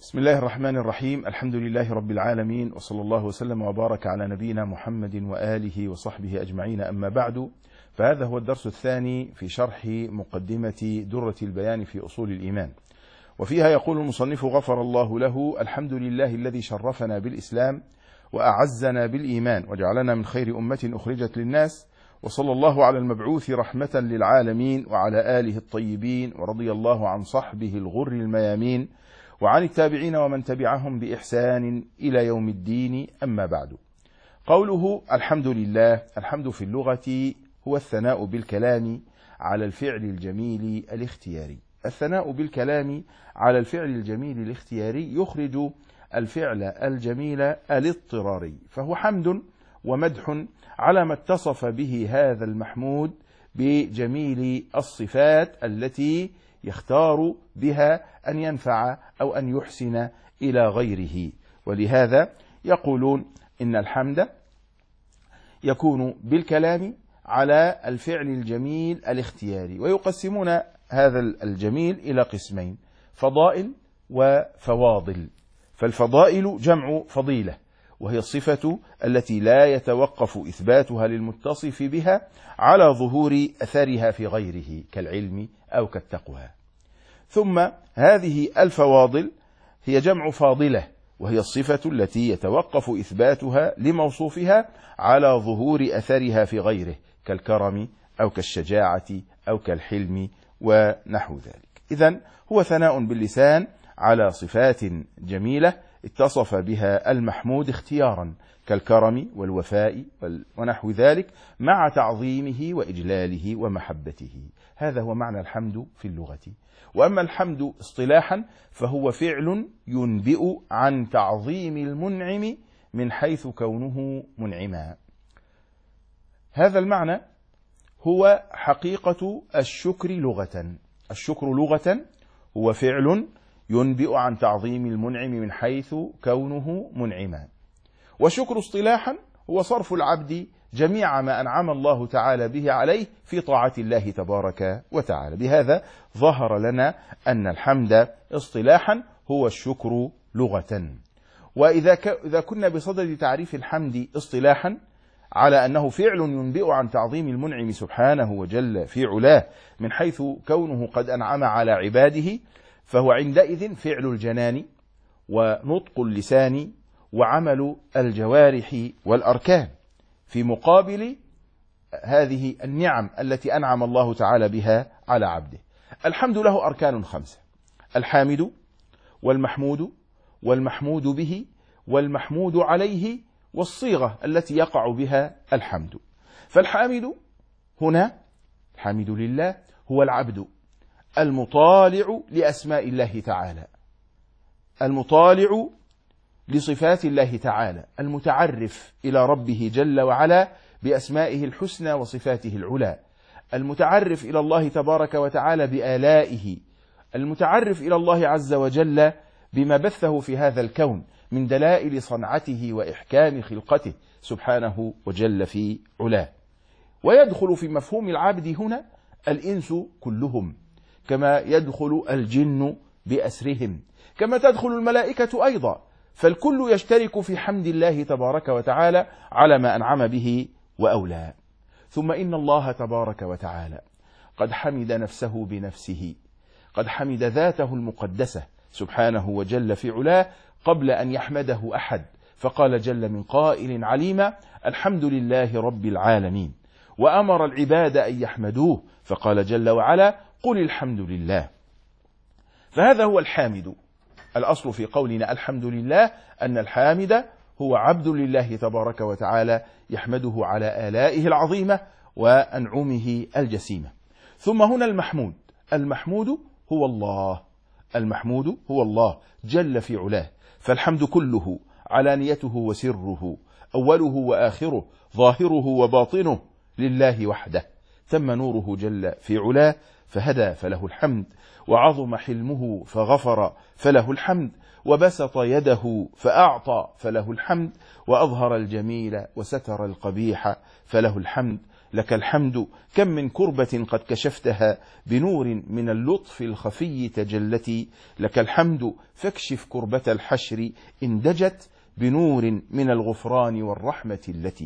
بسم الله الرحمن الرحيم. الحمد لله رب العالمين، وصلى الله وسلم وبارك على نبينا محمد وآله وصحبه أجمعين. أما بعد، فهذا هو الدرس الثاني في شرح مقدمة درة البيان في أصول الإيمان، وفيها يقول المصنف غفر الله له: الحمد لله الذي شرفنا بالإسلام وأعزنا بالإيمان وجعلنا من خير أمة أخرجت للناس، وصلى الله على المبعوث رحمة للعالمين وعلى آله الطيبين، ورضي الله عن صحبه الغر الميامين وعن التابعين ومن تبعهم بإحسان إلى يوم الدين. أما بعد، قوله الحمد لله: الحمد في اللغة هو الثناء بالكلام على الفعل الجميل الاختياري. الثناء بالكلام على الفعل الجميل الاختياري يخرج الفعل الجميل الاضطراري، فهو حمد ومدح على ما اتصف به هذا المحمود بجميل الصفات التي يختار بها أن ينفع أو أن يحسن إلى غيره. ولهذا يقولون إن الحمد يكون بالكلام على الفعل الجميل الاختياري، ويقسمون هذا الجميل إلى قسمين: فضائل وفواضل. فالفضائل جمع فضيلة، وهي الصفة التي لا يتوقف إثباتها للمتصف بها على ظهور أثرها في غيره كالعلم أو كالتقوى. ثم هذه الفواضل هي جمع فاضلة، وهي الصفة التي يتوقف إثباتها لموصوفها على ظهور أثرها في غيره كالكرم أو كالشجاعة أو كالحلم ونحو ذلك. إذن هو ثناء باللسان على صفات جميلة اتصف بها المحمود اختيارا كالكرم والوفاء ونحو ذلك، مع تعظيمه وإجلاله ومحبته. هذا هو معنى الحمد في اللغة. وأما الحمد اصطلاحا فهو فعل ينبئ عن تعظيم المنعم من حيث كونه منعما. هذا المعنى هو حقيقة الشكر لغة. الشكر لغة هو فعل ينبئ عن تعظيم المنعم من حيث كونه منعما. وشكر اصطلاحا هو صرف العبد جميع ما أنعم الله تعالى به عليه في طاعة الله تبارك وتعالى. بهذا ظهر لنا أن الحمد اصطلاحا هو الشكر لغة. وإذا كنا بصدد تعريف الحمد اصطلاحا على أنه فعل ينبئ عن تعظيم المنعم سبحانه وجل في علاه من حيث كونه قد أنعم على عباده، فهو عندئذ فعل الجنان ونطق اللسان وعمل الجوارح والأركان، في مقابل هذه النعم التي أنعم الله تعالى بها على عبده. الحمد له أركان 5: الحامد والمحمود والمحمود به والمحمود عليه والصيغة التي يقع بها الحمد. فالحامد هنا، الحامد لله، هو العبد المطالع لأسماء الله تعالى، المطالع لصفات الله تعالى، المتعرف إلى ربه جل وعلا بأسمائه الحسنى وصفاته العلى، المتعرف إلى الله تبارك وتعالى بآلائه، المتعرف إلى الله عز وجل بما بثه في هذا الكون من دلائل صنعته وإحكام خلقته سبحانه وجل في علاه. ويدخل في مفهوم العبد هنا الإنس كلهم، كما يدخل الجن بأسرهم، كما تدخل الملائكة أيضا، فالكل يشترك في حمد الله تبارك وتعالى على ما أنعم به وأولى. ثم إن الله تبارك وتعالى قد حمد نفسه بنفسه، قد حمد ذاته المقدسة سبحانه وجل في علاه قبل أن يحمده أحد، فقال جل من قائل عليما: الحمد لله رب العالمين. وأمر العباد أن يحمدوه، فقال جل وعلا: قل الحمد لله. فهذا هو الحامد. الأصل في قولنا الحمد لله أن الحامد هو عبد لله تبارك وتعالى يحمده على آلائه العظيمة وأنعمه الجسيمة. ثم هنا المحمود. المحمود هو الله، المحمود هو الله جل في علاه. فالحمد كله علانيته وسره، أوله وآخره، ظاهره وباطنه، لله وحده. تم نوره جل في علاه فهدى فله الحمد، وعظم حلمه فغفر فله الحمد، وبسط يده فأعطى فله الحمد، وأظهر الجميل وستر القبيح فله الحمد. لك الحمد كم من كربة قد كشفتها بنور من اللطف الخفي تجلتي. لك الحمد فاكشف كربة الحشر إن دجت بنور من الغفران والرحمة التي.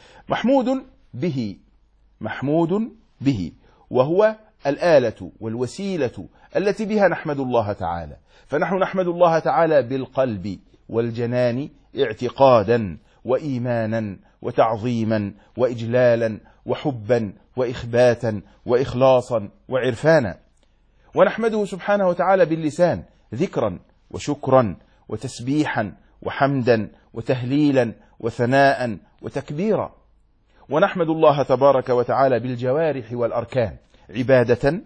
محمود به وهو الآلة والوسيلة التي بها نحمد الله تعالى. فنحن نحمد الله تعالى بالقلب والجنان اعتقادا وإيمانا وتعظيما وإجلالا وحبا وإخباتا وإخلاصا وعرفانا. ونحمده سبحانه وتعالى باللسان ذكرا وشكرا وتسبيحا وحمدا وتهليلا وثناء وتكبيرا. ونحمد الله تبارك وتعالى بالجوارح والأركان عبادة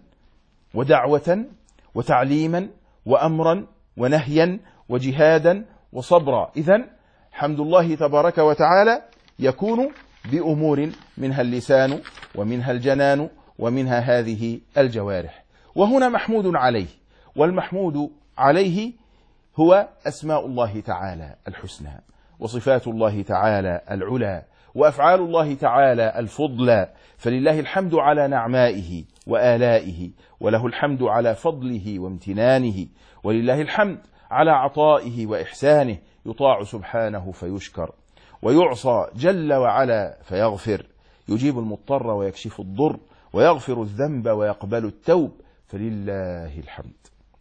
ودعوة وتعليما وأمرا ونهيا وجهادا وصبرا. إذن حمد الله تبارك وتعالى يكون بأمور منها اللسان ومنها الجنان ومنها هذه الجوارح. وهنا محمود عليه، والمحمود عليه هو أسماء الله تعالى الحسنى وصفات الله تعالى العلى وأفعال الله تعالى الفضلى. فلله الحمد على نعمائه وآلائه، وله الحمد على فضله وامتنانه، ولله الحمد على عطائه وإحسانه. يطاع سبحانه فيشكر، ويعصى جل وعلا فيغفر، يجيب المضطر ويكشف الضر، ويغفر الذنب ويقبل التوب، فلله الحمد.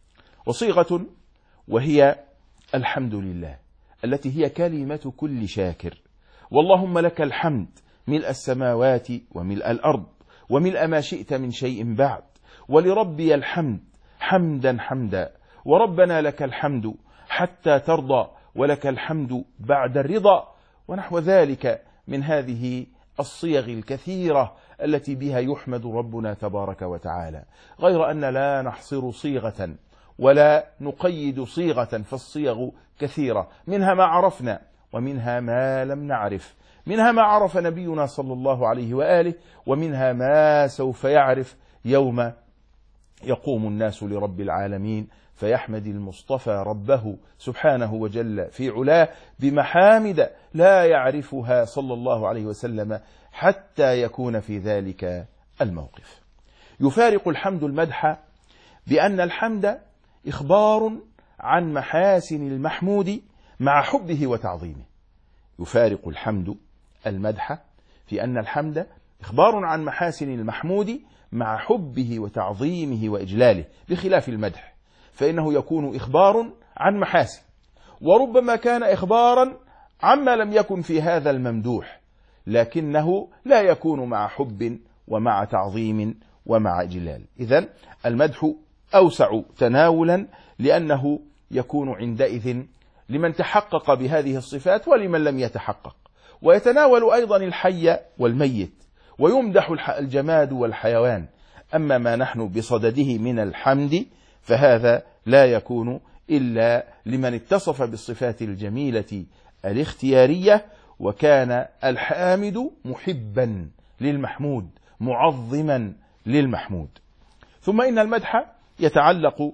وصيغة وهي الحمد لله التي هي كلمة كل شاكر. واللهم لك الحمد ملء السماوات وملء الأرض وملء ما شئت من شيء بعد، ولربي الحمد حمدا حمدا، وربنا لك الحمد حتى ترضى، ولك الحمد بعد الرضا، ونحو ذلك من هذه الصيغ الكثيرة التي بها يحمد ربنا تبارك وتعالى، غير أن لا نحصر صيغة ولا نقيد صيغة، فالصيغ كثيرة، منها ما عرفنا ومنها ما لم نعرف، منها ما عرف نبينا صلى الله عليه وآله، ومنها ما سوف يعرف يوم يقوم الناس لرب العالمين فيحمد المصطفى ربه سبحانه وجل في علاه بمحامد لا يعرفها صلى الله عليه وسلم حتى يكون في ذلك الموقف. يفارق الحمد المدح بأن الحمد إخبار عن محاسن المحمود مع حبه وتعظيمه. يفارق الحمد المدح في أن الحمد إخبار عن محاسن المحمود مع حبه وتعظيمه وإجلاله، بخلاف المدح فإنه يكون إخبار عن محاسن، وربما كان إخبارا عما لم يكن في هذا الممدوح، لكنه لا يكون مع حب ومع تعظيم ومع إجلال. إذن المدح أوسع تناولا، لأنه يكون عندئذ لمن تحقق بهذه الصفات ولمن لم يتحقق، ويتناول أيضا الحي والميت، ويمدح الجماد والحيوان. أما ما نحن بصدده من الحمد فهذا لا يكون إلا لمن اتصف بالصفات الجميلة الاختيارية، وكان الحامد محبا للمحمود معظما للمحمود. ثم إن المدح يتعلق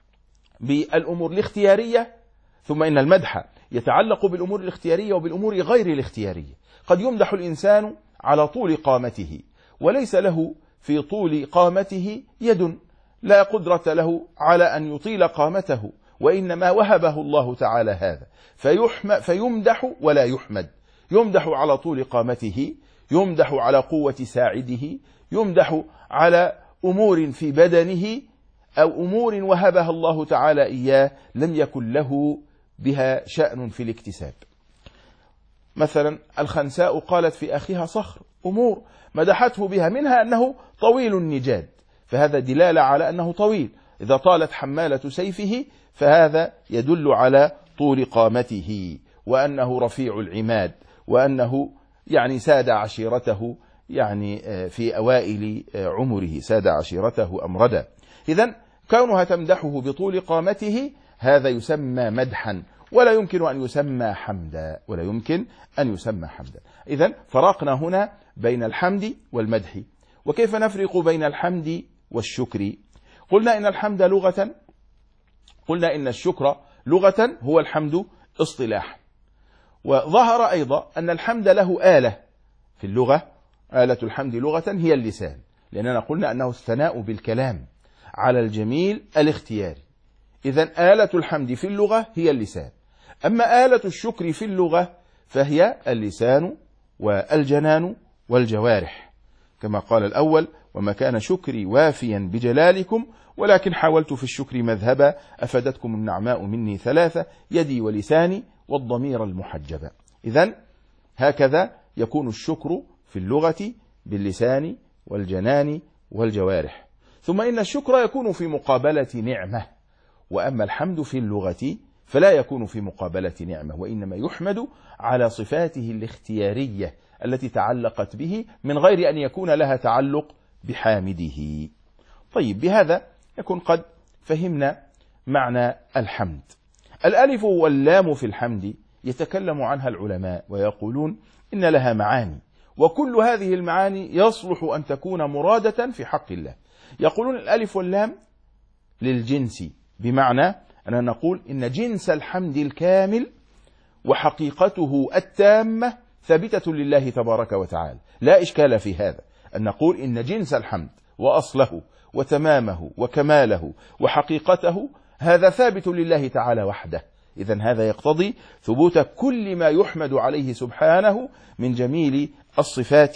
بالأمور الاختيارية، وبالأمور غير الاختيارية. قد يمدح الإنسان على طول قامته، وليس له في طول قامته يد، لا قدرة له على أن يطيل قامته، وإنما وهبه الله تعالى هذا، فيمدح ولا يحمد. يمدح على طول قامته، يمدح على قوة ساعده، يمدح على أمور في بدنه أو أمور وهبها الله تعالى إياه لم يكن له بها شأن في الاكتساب. مثلا الخنساء قالت في أخيها صخر، أمور مدحته بها، منها أنه طويل النجاد، فهذا دلالة على أنه طويل. إذا طالت حمالة سيفه فهذا يدل على طول قامته، وأنه رفيع العماد، وأنه يعني ساد عشيرته، يعني في أوائل عمره ساد عشيرته أمردا. إذن كونها تمدحه بطول قامته هذا يسمى مدحا، ولا يمكن أن يسمى حمدا. إذن فرقنا هنا بين الحمد والمدح. وكيف نفرق بين الحمد والشكر؟ قلنا إن الحمد لغة، قلنا إن الشكر لغة هو الحمد اصطلاحا. وظهر أيضا أن الحمد له آلة في اللغة، آلة الحمد لغة هي اللسان، لأننا قلنا أنه الثناء بالكلام على الجميل الاختياري. إذن آلة الحمد في اللغة هي اللسان. أما آلة الشكر في اللغة فهي اللسان والجنان والجوارح، كما قال الأول: وما كان شكري وافيا بجلالكم ولكن حاولت في الشكر مذهبا أفدتكم النعماء مني ثلاثة يدي ولساني والضمير المحجبة. إذن هكذا يكون الشكر في اللغة باللسان والجنان والجوارح. ثم إن الشكر يكون في مقابلة نعمة، وأما الحمد في اللغة فلا يكون في مقابلة نعمة، وإنما يحمد على صفاته الاختيارية التي تعلقت به من غير أن يكون لها تعلق بحامده. طيب، بهذا يكون قد فهمنا معنى الحمد. الألف واللام في الحمد يتكلم عنها العلماء ويقولون إن لها معاني، وكل هذه المعاني يصلح أن تكون مرادة في حق الله. يقولون الألف واللام للجنس، بمعنى أننا نقول إن جنس الحمد الكامل وحقيقته التامة ثابتة لله تبارك وتعالى، لا إشكال في هذا، أن نقول إن جنس الحمد وأصله وتمامه وكماله وحقيقته هذا ثابت لله تعالى وحده. إذن هذا يقتضي ثبوت كل ما يحمد عليه سبحانه من جميل الصفات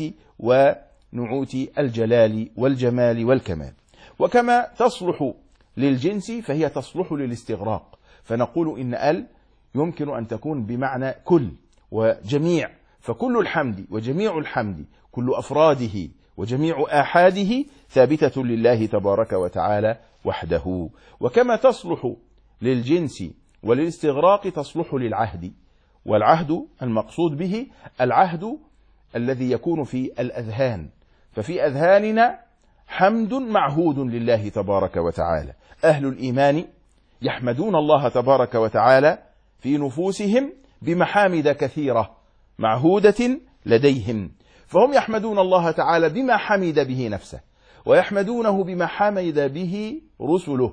ونعوت الجلال والجمال والكمال. وكما تصلح للجنس فهي تصلح للاستغراق، فنقول إن ال يمكن أن تكون بمعنى كل وجميع، فكل الحمد وجميع الحمد كل أفراده وجميع آحاده ثابتة لله تبارك وتعالى وحده. وكما تصلح للجنس وللاستغراق تصلح للعهد، والعهد المقصود به العهد الذي يكون في الأذهان، ففي أذهاننا حمد معهود لله تبارك وتعالى. أهل الإيمان يحمدون الله تبارك وتعالى في نفوسهم بمحامد كثيرة معهودة لديهم، فهم يحمدون الله تعالى بما حمد به نفسه، ويحمدونه بما حمد به رسله.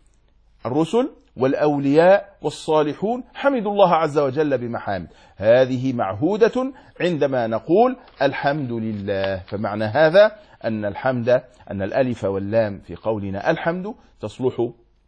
الرسل والأولياء والصالحون حمدوا الله عز وجل بمحامد، هذه معهودة عندما نقول الحمد لله. فمعنى هذا أن الحمد، أن الألف واللام في قولنا الحمد تصلح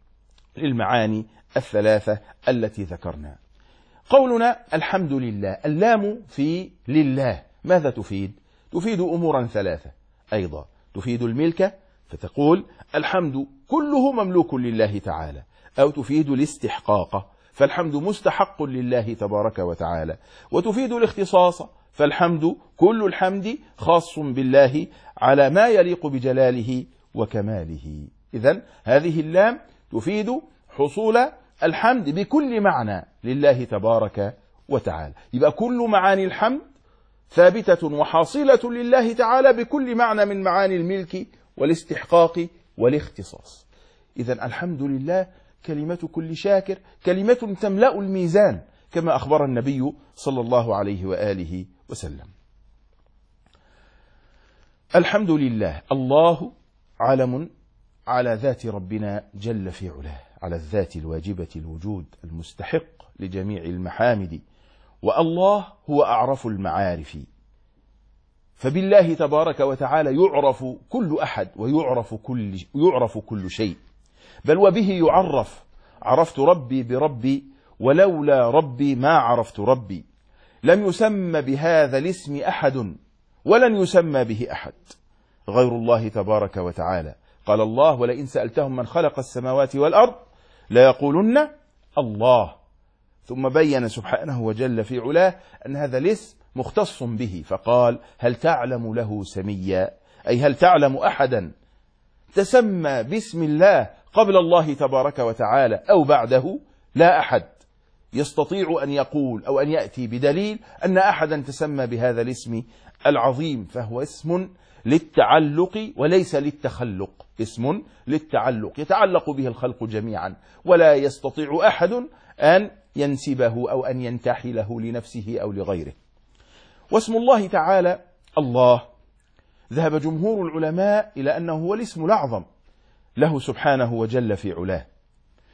للمعاني الثلاثة التي ذكرنا. قولنا الحمد لله، اللام في لله ماذا تفيد؟ تفيد أمورا ثلاثة أيضا، تفيد الملك فتقول الحمد كله مملوك لله تعالى، أو تفيد الاستحقاق فالحمد مستحق لله تبارك وتعالى، وتفيد الاختصاص فالحمد كل الحمد خاص بالله على ما يليق بجلاله وكماله. إذن هذه اللام تفيد حصول الحمد بكل معنى لله تبارك وتعالى. يبقى كل معاني الحمد ثابتة وحاصلة لله تعالى بكل معنى من معاني الملك والاستحقاق والاختصاص. إذن الحمد لله كلمة كل شاكر، كلمة تملأ الميزان كما أخبر النبي صلى الله عليه وآله وسلم. الحمد لله، الله علم على ذات ربنا جل في علاه، على الذات الواجبة الوجود المستحق لجميع المحامد، والله هو أعرف المعارف، فبالله تبارك وتعالى يعرف كل أحد ويعرف كل شيء، بل وبه يعرف. عرفت ربي بربي ولولا ربي ما عرفت ربي، لم يسمى بهذا الاسم أحد ولن يسمى به أحد غير الله تبارك وتعالى. قال الله ولئن سألتهم من خلق السماوات والأرض ليقولن الله. ثم بين سبحانه وجل في علاه أن هذا الاسم مختص به، فقال هل تعلم له سميا، أي هل تعلم أحدا تسمى باسم الله قبل الله تبارك وتعالى أو بعده؟ لا أحد يستطيع أن يقول أو أن يأتي بدليل أن أحدا تسمى بهذا الاسم العظيم، فهو اسم للتعلق وليس للتخلق، اسم للتعلق يتعلق به الخلق جميعا، ولا يستطيع أحد أن ينسبه أو أن ينتحله لنفسه أو لغيره. واسم الله تعالى الله ذهب جمهور العلماء إلى أنه هو الاسم الأعظم له سبحانه وجل في علاه،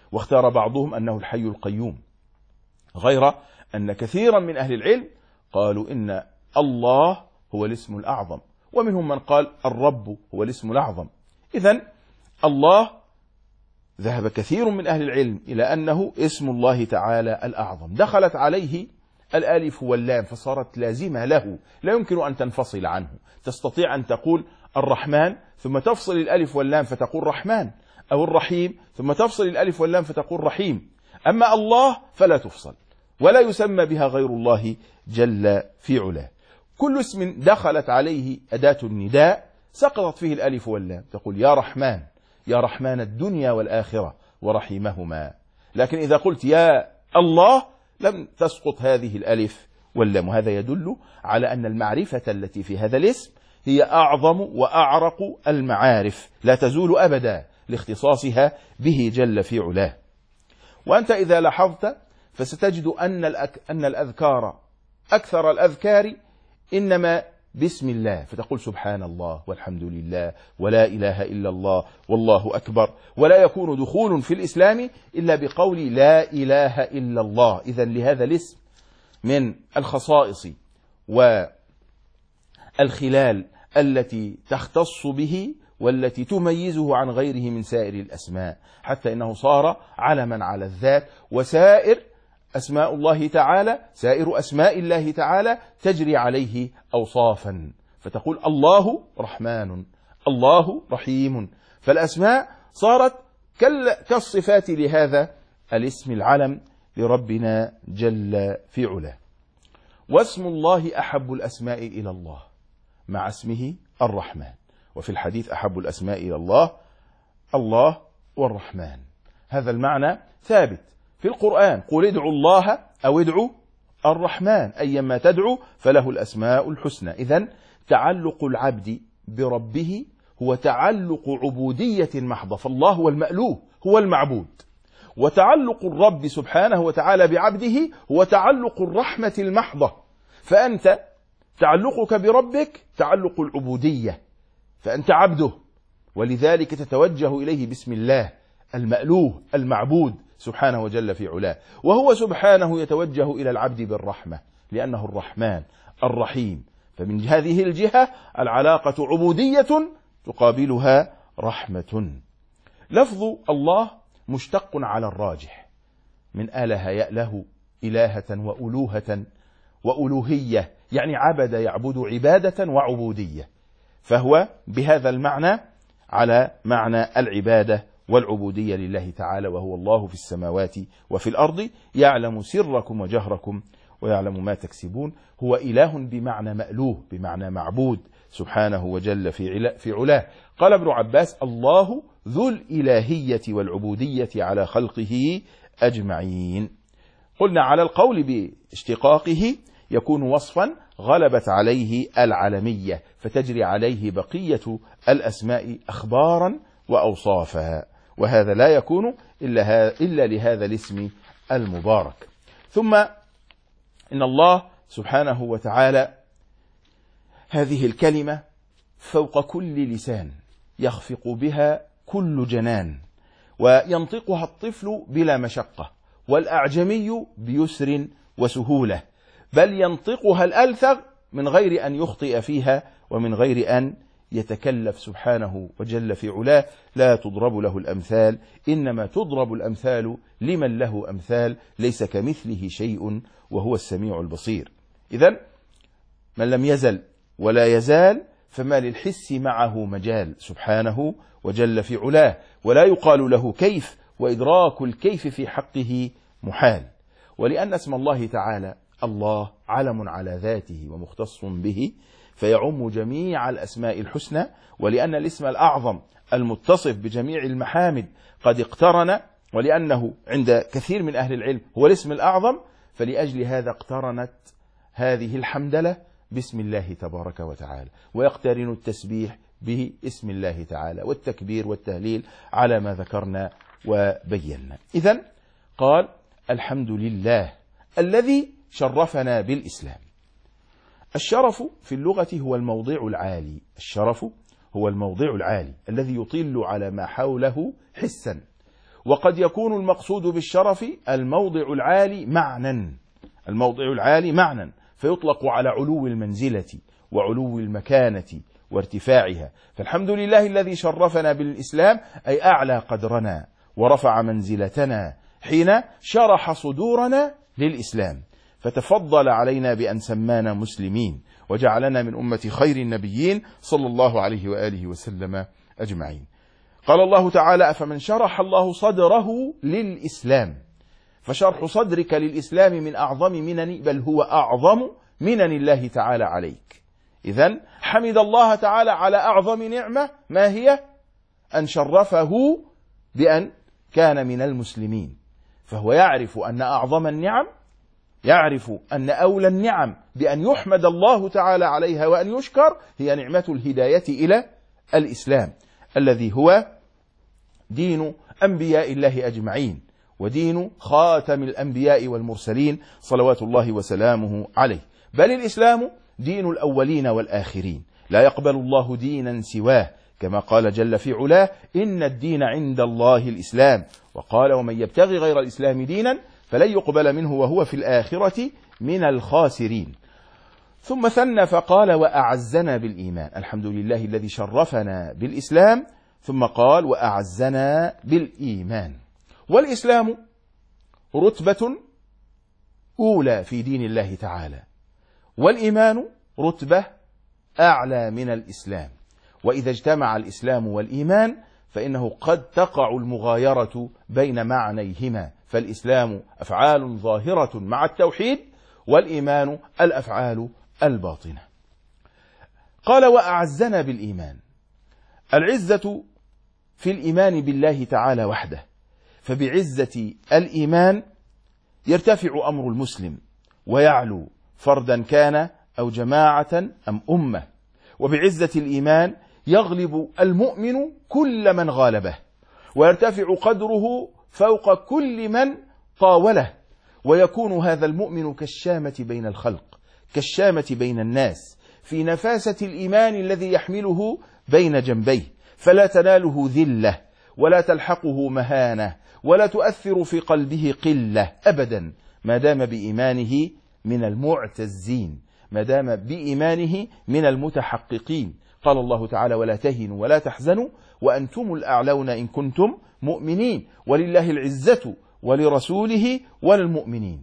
واختار بعضهم أنه الحي القيوم، غير أن كثيرا من أهل العلم قالوا إن الله هو الاسم الأعظم، ومنهم من قال الرب هو الاسم الأعظم. إذن الله ذهب كثير من أهل العلم إلى أنه اسم الله تعالى الأعظم، دخلت عليه الألف واللام فصارت لازمة له، لا يمكن أن تنفصل عنه. تستطيع أن تقول الرحمن ثم تفصل الألف واللام فتقول رحمن، أو الرحيم ثم تفصل الألف واللام فتقول رحيم. أما الله فلا تفصل، ولا يسمى بها غير الله جل في علاه. كل اسم دخلت عليه أداة النداء سقطت فيه الألف واللام، تقول يا رحمن، يا رحمن الدنيا والآخرة ورحمهما. لكن إذا قلت يا الله لم تسقط هذه الألف واللام، وهذا يدل على أن المعرفة التي في هذا الاسم هي أعظم وأعرق المعارف، لا تزول أبدا لاختصاصها به جل في علاه. وأنت إذا لاحظت فستجد أن الأذكار أكثر الأذكار إنما بسم الله، فتقول سبحان الله والحمد لله ولا إله إلا الله والله أكبر، ولا يكون دخول في الإسلام إلا بقول لا إله إلا الله. إذن لهذا الاسم من الخصائص والخلال التي تختص به والتي تميزه عن غيره من سائر الأسماء، حتى إنه صار علما على الذات. وسائر أسماء الله تعالى، سائر أسماء الله تعالى تجري عليه أوصافا، فتقول الله رحمن، الله رحيم. فالأسماء صارت كالصفات لهذا الاسم العلم لربنا جل في علاه. واسم الله أحب الأسماء إلى الله مع اسمه الرحمن، وفي الحديث أحب الأسماء إلى الله الله والرحمن. هذا المعنى ثابت في القرآن، قل ادعوا الله أو ادعوا الرحمن، أيما تدعو فله الأسماء الحسنى. إذن تعلق العبد بربه هو تعلق عبودية محضة، فالله هو المألوه هو المعبود، وتعلق الرب سبحانه وتعالى بعبده هو تعلق الرحمة المحضة. فأنت تعلقك بربك تعلق العبودية، فأنت عبده، ولذلك تتوجه إليه بسم الله المألوه المعبود سبحانه وجل في علاه. وهو سبحانه يتوجه إلى العبد بالرحمة لأنه الرحمن الرحيم. فمن هذه الجهة العلاقة عبودية تقابلها رحمة. لفظ الله مشتق على الراجح من آله يأله إلهة وألوهة وألوهية، يعني عبد يعبد عبادة وعبودية، فهو بهذا المعنى على معنى العبادة والعبودية لله تعالى، وهو الله في السماوات وفي الأرض يعلم سركم وجهركم ويعلم ما تكسبون. هو إله بمعنى مألوه بمعنى معبود سبحانه وجل في علاه. قال ابن عباس الله ذو الإلهية والعبودية على خلقه أجمعين. قلنا على القول باشتقاقه يكون وصفا غلبت عليه العلمية، فتجري عليه بقية الأسماء أخبارا وأوصافها، وهذا لا يكون إلا لهذا الاسم المبارك. ثم إن الله سبحانه وتعالى هذه الكلمة فوق كل لسان يخفق بها كل جنان، وينطقها الطفل بلا مشقة، والأعجمي بيسر وسهولة، بل ينطقها الألثغ من غير أن يخطئ فيها ومن غير أن يتكلف سبحانه وجل في علاه. لا تضرب له الأمثال، إنما تضرب الأمثال لمن له أمثال، ليس كمثله شيء وهو السميع البصير. إذن من لم يزل ولا يزال فما للحس معه مجال سبحانه وجل في علاه، ولا يقال له كيف، وإدراك الكيف في حقه محال. ولأن اسم الله تعالى الله علم على ذاته ومختص به، فيعم جميع الأسماء الحسنى، ولأن الاسم الأعظم المتصف بجميع المحامد قد اقترن، ولأنه عند كثير من أهل العلم هو الاسم الأعظم، فلأجل هذا اقترنت هذه الحمدلة باسم الله تبارك وتعالى، ويقترن التسبيح باسم الله تعالى، والتكبير والتهليل على ما ذكرنا وبينا. إذن قال الحمد لله الذي شرفنا بالإسلام. الشرف في اللغة هو الموضع العالي، الشرف هو الموضع العالي الذي يطل على ما حوله حسا، وقد يكون المقصود بالشرف الموضع العالي معنى، الموضع العالي معنى، فيطلق على علو المنزلة وعلو المكانة وارتفاعها. فالحمد لله الذي شرفنا بالإسلام، أي أعلى قدرنا ورفع منزلتنا حين شرح صدورنا للإسلام، فتفضل علينا بأن سمانا مسلمين وجعلنا من أمة خير النبيين صلى الله عليه وآله وسلم أجمعين. قال الله تعالى: أفمن شرح الله صدره للإسلام. فشرح صدرك للإسلام من أعظم منن، بل هو أعظم منن الله تعالى عليك. إذن حمد الله تعالى على أعظم نعمة، ما هي؟ أن شرفه بأن كان من المسلمين. فهو يعرف أن أعظم النعم، يعرف أن أولى النعم بأن يحمد الله تعالى عليها وأن يشكر هي نعمة الهداية إلى الإسلام، الذي هو دين أنبياء الله أجمعين، ودين خاتم الأنبياء والمرسلين صلوات الله وسلامه عليه. بل الإسلام دين الأولين والآخرين، لا يقبل الله دينا سواه، كما قال جل في علاه: إن الدين عند الله الإسلام. وقال: ومن يبتغي غير الإسلام دينا فلن يقبل منه وهو في الآخرة من الخاسرين. ثم ثنى فقال: وأعزنا بالإيمان. الحمد لله الذي شرفنا بالإسلام، ثم قال: وأعزنا بالإيمان. والإسلام رتبة أولى في دين الله تعالى، والإيمان رتبة أعلى من الإسلام. وإذا اجتمع الإسلام والإيمان فإنه قد تقع المغايرة بين معنيهما، فالإسلام أفعال ظاهرة مع التوحيد، والإيمان الأفعال الباطنة. قال: وأعزنا بالإيمان. العزة في الإيمان بالله تعالى وحده، فبعزة الإيمان يرتفع أمر المسلم ويعلو، فردا كان أو جماعة أم أمة. وبعزة الإيمان يغلب المؤمن كل من غالبه، ويرتفع قدره فوق كل من طاوله، ويكون هذا المؤمن كالشامة بين الخلق، كالشامة بين الناس، في نفاسة الإيمان الذي يحمله بين جنبيه، فلا تناله ذلة ولا تلحقه مهانة ولا تؤثر في قلبه قلة أبدا، ما دام بإيمانه من المعتزين، ما دام بإيمانه من المتحققين. قال الله تعالى: ولا تهنوا ولا تحزنوا وأنتم الأعلون إن كنتم مؤمنين، ولله العزة ولرسوله وللمؤمنين.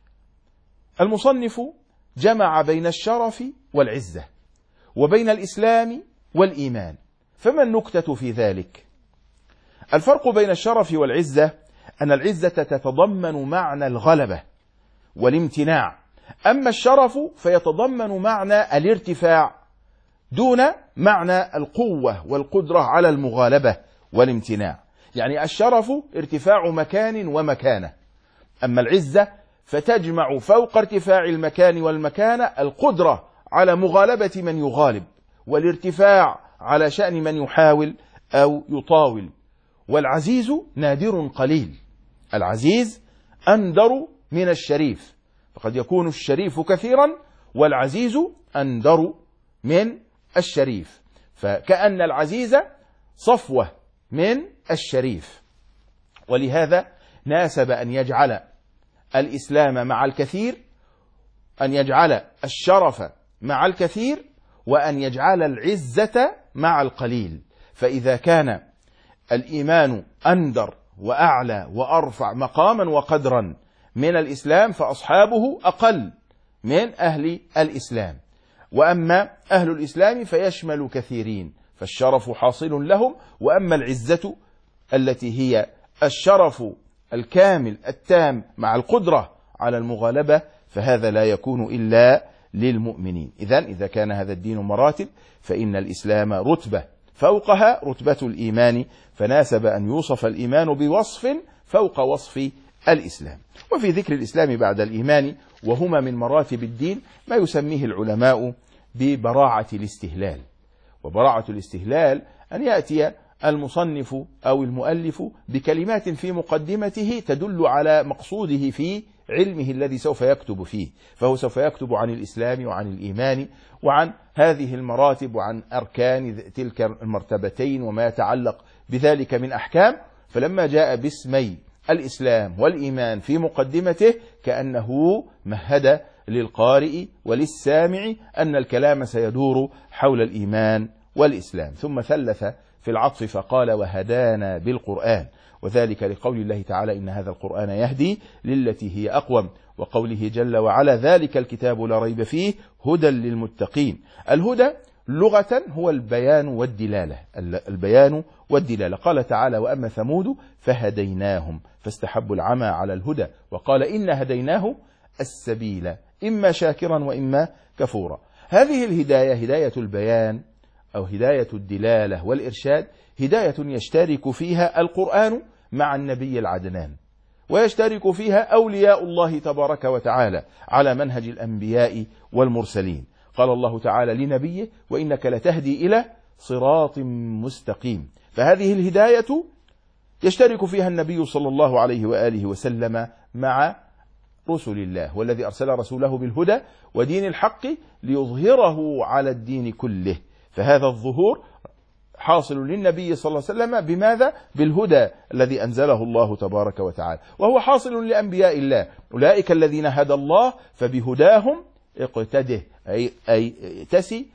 المصنف جمع بين الشرف والعزة وبين الإسلام والإيمان، فما النكتة في ذلك؟ الفرق بين الشرف والعزة أن العزة تتضمن معنى الغلبة والامتناع، أما الشرف فيتضمن معنى الارتفاع دون معنى القوة والقدرة على المغالبة والامتناع. يعني الشرف ارتفاع مكان ومكانة، أما العزة فتجمع فوق ارتفاع المكان والمكانة القدرة على مغالبة من يغالب، والارتفاع على شأن من يحاول أو يطاول. والعزيز نادر قليل، العزيز أندر من الشريف، فقد يكون الشريف كثيرا والعزيز أندر من الشريف، فكأن العزيز صفوة من الشريف. ولهذا ناسب أن يجعل الإسلام مع الكثير، أن يجعل الشرف مع الكثير، وأن يجعل العزة مع القليل. فإذا كان الإيمان أندر وأعلى وأرفع مقاما وقدرا من الإسلام فأصحابه أقل من أهل الإسلام، وأما أهل الإسلام فيشمل كثيرين، فالشرف حاصل لهم. وأما العزة التي هي الشرف الكامل التام مع القدرة على المغالبة فهذا لا يكون إلا للمؤمنين. إذا كان هذا الدين مراتب فإن الإسلام رتبة فوقها رتبة الإيمان، فناسب أن يوصف الإيمان بوصف فوق وصف الإسلام. وفي ذكر الإسلام بعد الإيمان وهما من مراتب الدين ما يسميه العلماء ببراعة الاستهلال. وبراعة الاستهلال أن يأتي المصنف أو المؤلف بكلمات في مقدمته تدل على مقصوده في علمه الذي سوف يكتب فيه، فهو سوف يكتب عن الإسلام وعن الإيمان وعن هذه المراتب وعن أركان تلك المرتبتين وما يتعلق بذلك من أحكام، فلما جاء باسمي الإسلام والإيمان في مقدمته كأنه مهد للقارئ وللسامع أن الكلام سيدور حول الإيمان والإسلام، ثم ثلث في العطف فقال وهدانا بالقرآن، وذلك لقول الله تعالى إن هذا القرآن يهدي للتي هي أقوم، وقوله جل وعلا ذلك الكتاب لا ريب فيه هدى للمتقين. الهدى لغة هو البيان والدلالة، البيان والدلالة. قال تعالى وأما ثمود فهديناهم فاستحبوا العمى على الهدى وقال إن هديناه السبيل إما شاكرا وإما كفورا. هذه الهداية هداية البيان أو هداية الدلالة والإرشاد، هداية يشترك فيها القرآن مع النبي العدنان، ويشترك فيها أولياء الله تبارك وتعالى على منهج الأنبياء والمرسلين. قال الله تعالى لنبيه وإنك لتهدي إلى صراط مستقيم. فهذه الهداية يشترك فيها النبي صلى الله عليه وآله وسلم مع رسل الله، والذي أرسل رسوله بالهدى ودين الحق ليظهره على الدين كله. فهذا الظهور حاصل للنبي صلى الله عليه وسلم بماذا؟ بالهدى الذي أنزله الله تبارك وتعالى، وهو حاصل لأنبياء الله. أولئك الذين هدى الله فبهداهم اقتده، أي ائتسي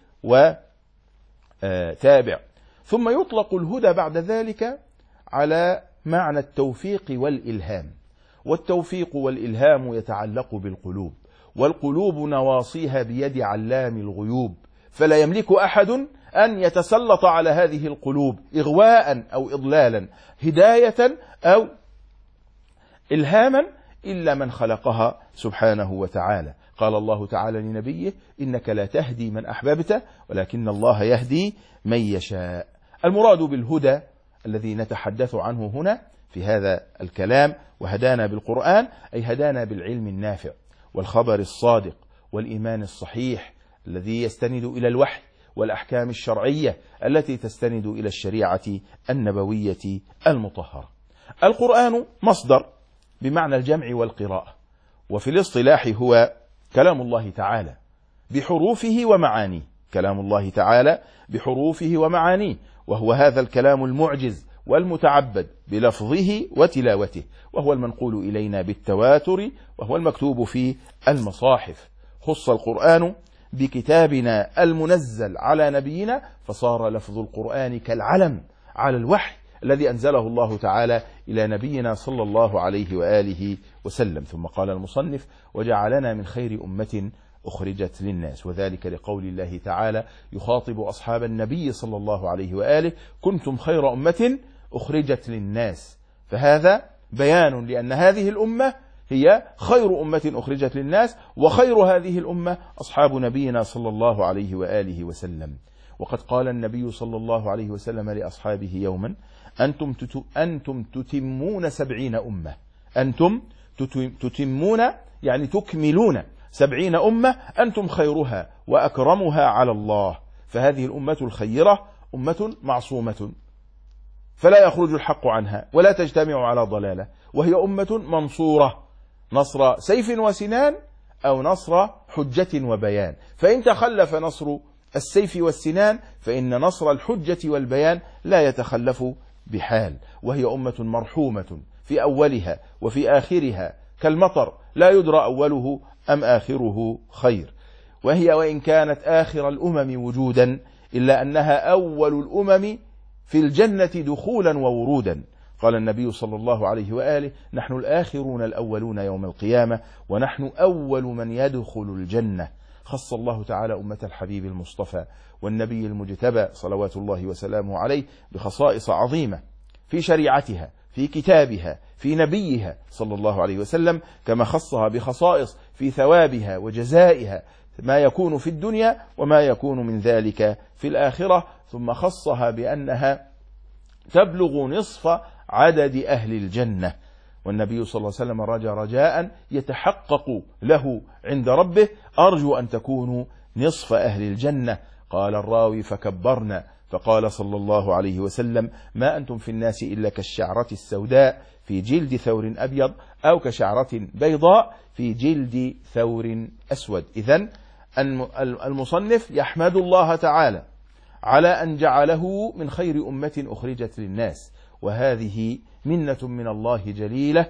وتابع. ثم يطلق الهدى بعد ذلك على معنى التوفيق والإلهام، والتوفيق والإلهام يتعلق بالقلوب، والقلوب نواصيها بيد علام الغيوب، فلا يملك أحد أن يتسلط على هذه القلوب إغواء أو إضلالا، هداية أو إلهاما، إلا من خلقها سبحانه وتعالى. قال الله تعالى لنبيه إنك لا تهدي من أحببت ولكن الله يهدي من يشاء. المراد بالهدى الذي نتحدث عنه هنا في هذا الكلام وهدانا بالقرآن، أي هدانا بالعلم النافع والخبر الصادق والإيمان الصحيح الذي يستند إلى الوحي والأحكام الشرعية التي تستند إلى الشريعة النبوية المطهرة. القرآن مصدر بمعنى الجمع والقراءة، وفي الاصطلاح هو كلام الله تعالى بحروفه ومعانيه، كلام الله تعالى بحروفه ومعانيه، وهو هذا الكلام المعجز والمتعبد بلفظه وتلاوته، وهو المنقول إلينا بالتواتر، وهو المكتوب في المصاحف. خص القرآن بكتابنا المنزل على نبينا، فصار لفظ القرآن كالعلم على الوحي الذي أنزله الله تعالى إلى نبينا صلى الله عليه وآله وسلم. ثم قال المصنف وجعلنا من خير أمة أخرجت للناس، وذلك لقول الله تعالى يخاطب أصحاب النبي صلى الله عليه وآله كنتم خير أمة أخرجت للناس، فهذا بيان لأن هذه الأمة هي خير أمة أخرجت للناس، وخير هذه الأمة أصحاب نبينا صلى الله عليه وآله وسلم. وقد قال النبي صلى الله عليه وسلم لأصحابه يوما أنتم تتمون 70 أمة، أنتم تتمون يعني تكملون 70 أمة، أنتم خيرها وأكرمها على الله. فهذه الأمة الخيرة أمة معصومة فلا يخرج الحق عنها ولا تجتمع على ضلالة، وهي أمة منصورة نصر سيف وسنان أو نصر حجة وبيان. فإن تخلف نصر السيف والسنان فإن نصر الحجة والبيان لا يتخلف بحال، وهي أمة مرحومة في أولها وفي آخرها كالمطر لا يدرى أوله أم آخره خير، وهي وإن كانت آخر الأمم وجودا إلا أنها أول الأمم في الجنة دخولا وورودا. قال النبي صلى الله عليه وآله نحن الآخرون الأولون يوم القيامة ونحن أول من يدخل الجنة. خص الله تعالى أمة الحبيب المصطفى والنبي المجتبى صلوات الله وسلامه عليه بخصائص عظيمة في شريعتها، في كتابها، في نبيها صلى الله عليه وسلم، كما خصها بخصائص في ثوابها وجزائها ما يكون في الدنيا وما يكون من ذلك في الآخرة. ثم خصها بأنها تبلغ نصف عدد أهل الجنة، والنبي صلى الله عليه وسلم رجاء يتحقق له عند ربه أرجو أن تكونوا نصف أهل الجنة. قال الراوي فكبرنا، فقال صلى الله عليه وسلم ما أنتم في الناس إلا كالشعرة السوداء في جلد ثور أبيض أو كشعرة بيضاء في جلد ثور أسود. إذن المصنف يحمد الله تعالى على أن جعله من خير أمة أخرجت للناس، وهذه منة من الله جليلة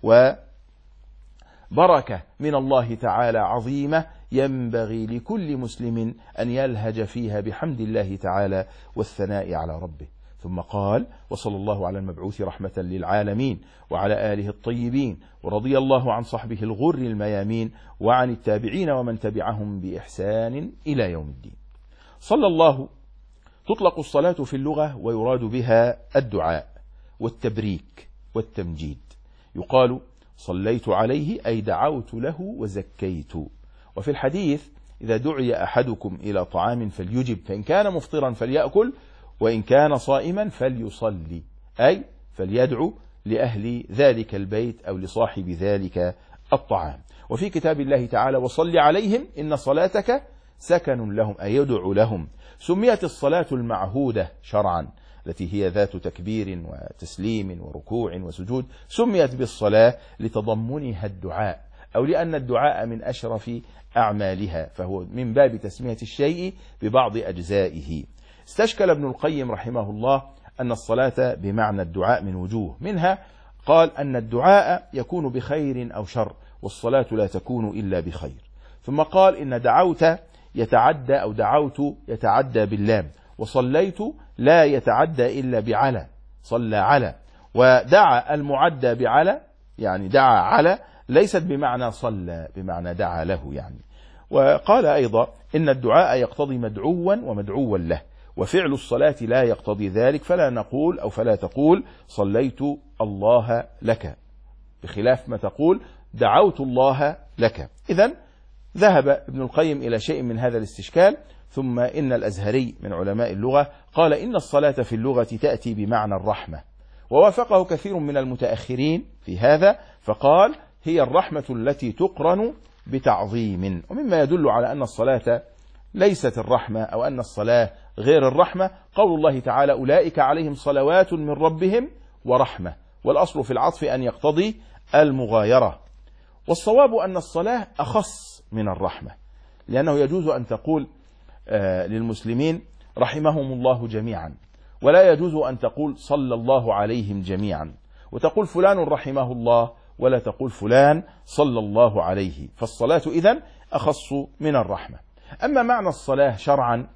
وبركة من الله تعالى عظيمة، ينبغي لكل مسلم أن يلهج فيها بحمد الله تعالى والثناء على ربه. ثم قال: وصلى الله على المبعوث رحمة للعالمين وعلى آله الطيبين، ورضي الله عن صحبه الغر الميامين وعن التابعين ومن تبعهم بإحسان إلى يوم الدين. صلى الله تطلق الصلاة في اللغة ويراد بها الدعاء والتبريك والتمجيد. يقال: صليت عليه أي دعوت له وزكيت. وفي الحديث: إذا دعي أحدكم إلى طعام فليجب، فإن كان مفطرا فليأكل، وإن كان صائما فليصلي، أي فليدعو لأهل ذلك البيت أو لصاحب ذلك الطعام. وفي كتاب الله تعالى: وصل عليهم إن صلاتك سكن لهم، أي يدعو لهم. سميت الصلاة المعهودة شرعا، التي هي ذات تكبير وتسليم وركوع وسجود، سميت بالصلاة لتضمنها الدعاء، أو لأن الدعاء من أشرف أعمالها، فهو من باب تسمية الشيء ببعض أجزائه. استشكل ابن القيم رحمه الله أن الصلاة بمعنى الدعاء من وجوه، منها قال أن الدعاء يكون بخير أو شر، والصلاة لا تكون إلا بخير. ثم قال إن دعوت يتعدى أو دعوت يتعدى باللام، وصليت لا يتعدى إلا بعلى، صلى على. ودعا المعدى بعلى يعني دعا على، ليست بمعنى صلى، بمعنى دعا له يعني. وقال أيضا إن الدعاء يقتضي مدعوا ومدعوا له، وفعل الصلاة لا يقتضي ذلك، فلا نقول أو فلا تقول صليت الله لك، بخلاف ما تقول دعوت الله لك. إذن ذهب ابن القيم إلى شيء من هذا الاستشكال. ثم إن الأزهري من علماء اللغة قال إن الصلاة في اللغة تأتي بمعنى الرحمة، ووافقه كثير من المتأخرين في هذا، فقال هي الرحمة التي تقرن بتعظيم. ومما يدل على أن الصلاة ليست الرحمة أو أن الصلاة غير الرحمة قول الله تعالى: أولئك عليهم صلوات من ربهم ورحمة، والأصل في العطف أن يقتضي المغايرة. والصواب أن الصلاة أخص من الرحمة، لأنه يجوز أن تقول للمسلمين رحمهم الله جميعا، ولا يجوز أن تقول صلى الله عليهم جميعا، وتقول فلان رحمه الله ولا تقول فلان صلى الله عليه. فالصلاة إذن أخص من الرحمة. أما معنى الصلاة شرعا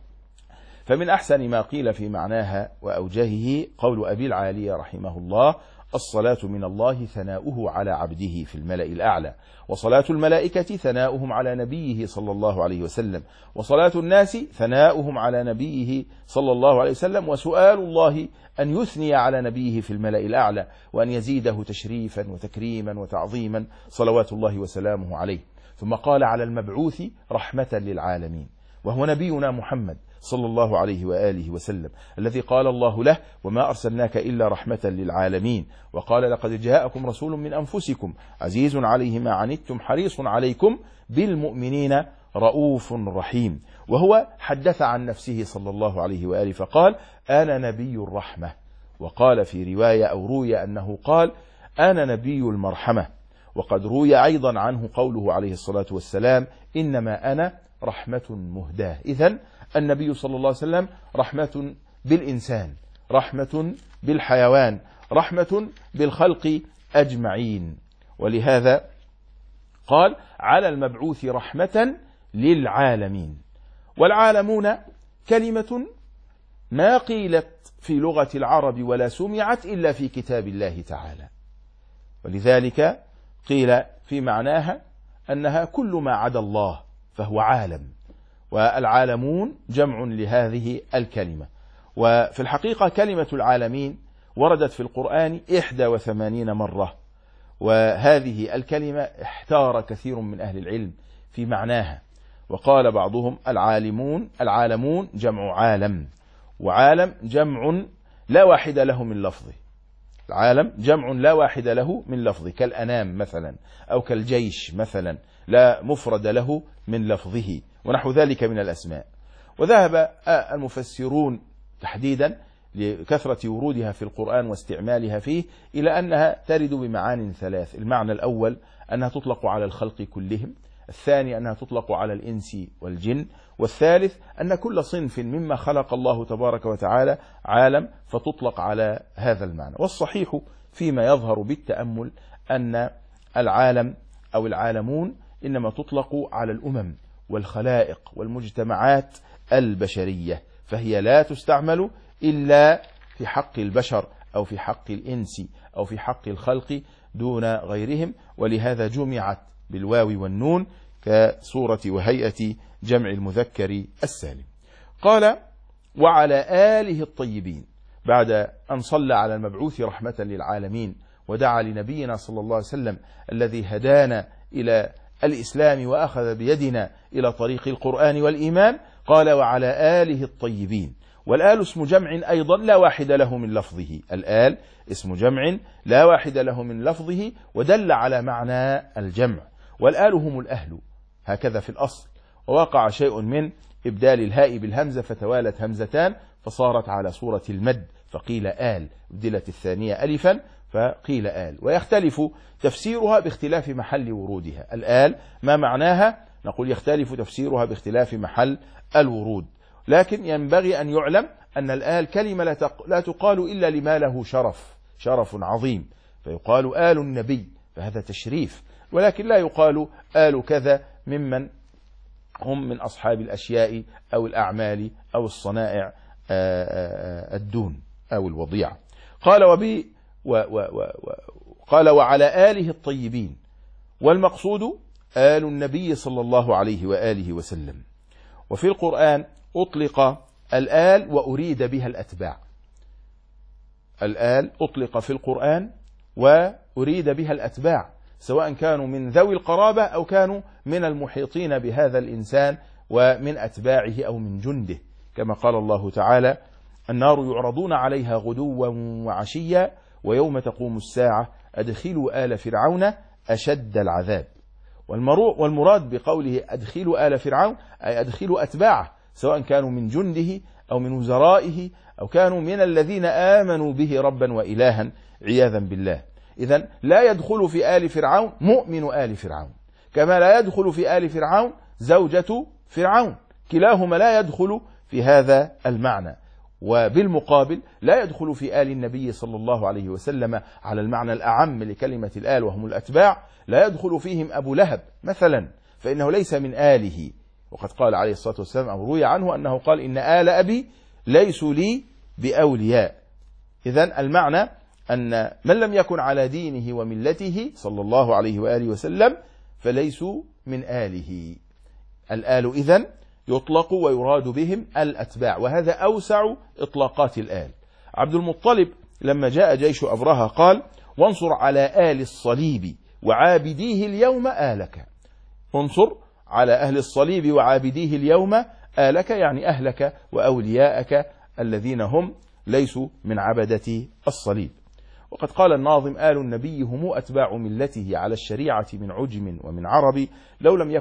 فمن أحسن ما قيل في معناها وأوجهه قول أبي العالية رحمه الله: الصلاة من الله ثناؤه على عبده في الملأ الأعلى، وصلاة الملائكة ثناؤهم على نبيه صلى الله عليه وسلم، وصلاة الناس ثناؤهم على نبيه صلى الله عليه وسلم، وسؤال الله أن يثني على نبيه في الملأ الأعلى، وأن يزيده تشريفا وتكريما وتعظيما صلوات الله وسلامه عليه. ثم قال: على المبعوث رحمة للعالمين، وهو نبينا محمد صلى الله عليه وآله وسلم، الذي قال الله له: وما أرسلناك إلا رحمة للعالمين. وقال: لقد جاءكم رسول من أنفسكم عزيز عليه ما عنتم حريص عليكم بالمؤمنين رؤوف رحيم. وهو حدث عن نفسه صلى الله عليه وآله فقال: أنا نبي الرحمة. وقال في رواية أو روي أنه قال: أنا نبي المرحمة. وقد روي أيضا عنه قوله عليه الصلاة والسلام: إنما أنا رحمة مهداة. إذن النبي صلى الله عليه وسلم رحمة بالإنسان، رحمة بالحيوان، رحمة بالخلق أجمعين. ولهذا قال: على المبعوث رحمة للعالمين. والعالمون كلمة ما قيلت في لغة العرب ولا سمعت إلا في كتاب الله تعالى، ولذلك قيل في معناها أنها كل ما عدا الله فهو عالم، والعالمون جمع لهذه الكلمة. وفي الحقيقة كلمة العالمين وردت في القرآن 81 مرة، وهذه الكلمة احتار كثير من أهل العلم في معناها، وقال بعضهم العالمون جمع عالم، وعالم جمع لا واحد له من لفظه. العالم جمع لا واحد له من لفظه، كالأنام مثلا أو كالجيش مثلا، لا مفرد له من لفظه، ونحو ذلك من الأسماء. وذهب المفسرون تحديدا لكثرة ورودها في القرآن واستعمالها فيه إلى أنها ترد بمعان ثلاث. المعنى الأول أنها تطلق على الخلق كلهم، الثاني أنها تطلق على الإنس والجن، والثالث أن كل صنف مما خلق الله تبارك وتعالى عالم فتطلق على هذا المعنى. والصحيح فيما يظهر بالتأمل أن العالم أو العالمون إنما تطلق على الأمم والخلائق والمجتمعات البشرية، فهي لا تستعمل إلا في حق البشر أو في حق الإنس أو في حق الخلق دون غيرهم، ولهذا جمعت بالواو والنون كصورة وهيئة جمع المذكر السالم. قال وعلى آله الطيبين، بعد أن صلى على المبعوث رحمة للعالمين ودعا لنبينا صلى الله عليه وسلم الذي هدانا إلى الإسلام وأخذ بيدنا إلى طريق القرآن والإيمان، قال وعلى آله الطيبين. والآل اسم جمع أيضا لا واحد له من لفظه، الآل اسم جمع لا واحد له من لفظه ودل على معنى الجمع، والآل هم الأهل هكذا في الأصل، ووقع شيء من إبدال الهاء بالهمزة فتوالت همزتان فصارت على صورة المد فقيل آل، بدلت الثانية ألفا فقيل آل، ويختلف تفسيرها باختلاف محل ورودها. الآل ما معناها؟ نقول يختلف تفسيرها باختلاف محل الورود، لكن ينبغي أن يعلم أن الآل كلمة لا تقال إلا لما له شرف عظيم، فيقال آل النبي فهذا تشريف، ولكن لا يقال آل كذا ممن هم من أصحاب الأشياء أو الأعمال أو الصنائع الدون أو الوضيعة. قال وعلى آله الطيبين، والمقصود آل النبي صلى الله عليه وآله وسلم. وفي القرآن أطلق الآل وأريد بها الأتباع، الآل أطلق في القرآن وأريد بها الأتباع، سواء كانوا من ذوي القرابة أو كانوا من المحيطين بهذا الإنسان ومن أتباعه أو من جنده، كما قال الله تعالى النار يعرضون عليها غدوا وعشيا ويوم تقوم الساعة أدخلوا آل فرعون أشد العذاب. والمراد بقوله أدخلوا آل فرعون أي أدخلوا أتباعه، سواء كانوا من جنده أو من وزرائه أو كانوا من الذين آمنوا به ربا وإلها عياذا بالله. إذن لا يدخل في آل فرعون مؤمن آل فرعون، كما لا يدخل في آل فرعون زوجة فرعون، كلاهما لا يدخل في هذا المعنى. وبالمقابل لا يدخل في آل النبي صلى الله عليه وسلم على المعنى الأعم لكلمة الآل وهم الأتباع، لا يدخل فيهم أبو لهب مثلا فإنه ليس من آله، وقد قال عليه الصلاة والسلام أو روي عنه أنه قال إن آل أبي ليسوا لي بأولياء. إذن المعنى أن من لم يكن على دينه وملته صلى الله عليه وآله وسلم فليسوا من آله. الآل إذن يطلق ويراد بهم الأتباع، وهذا أوسع إطلاقات الآل. عبد المطلب لما جاء جيش أبرهة قال وانصر على آل الصليب وعابديه اليوم آلك، انصر على أهل الصليب وعابديه اليوم آلك، يعني أهلك وأولياءك الذين هم ليسوا من عبدة الصليب. وقد قال الناظم آل النبي هم أتباع ملته على الشريعة من عجم ومن عربي، لو لم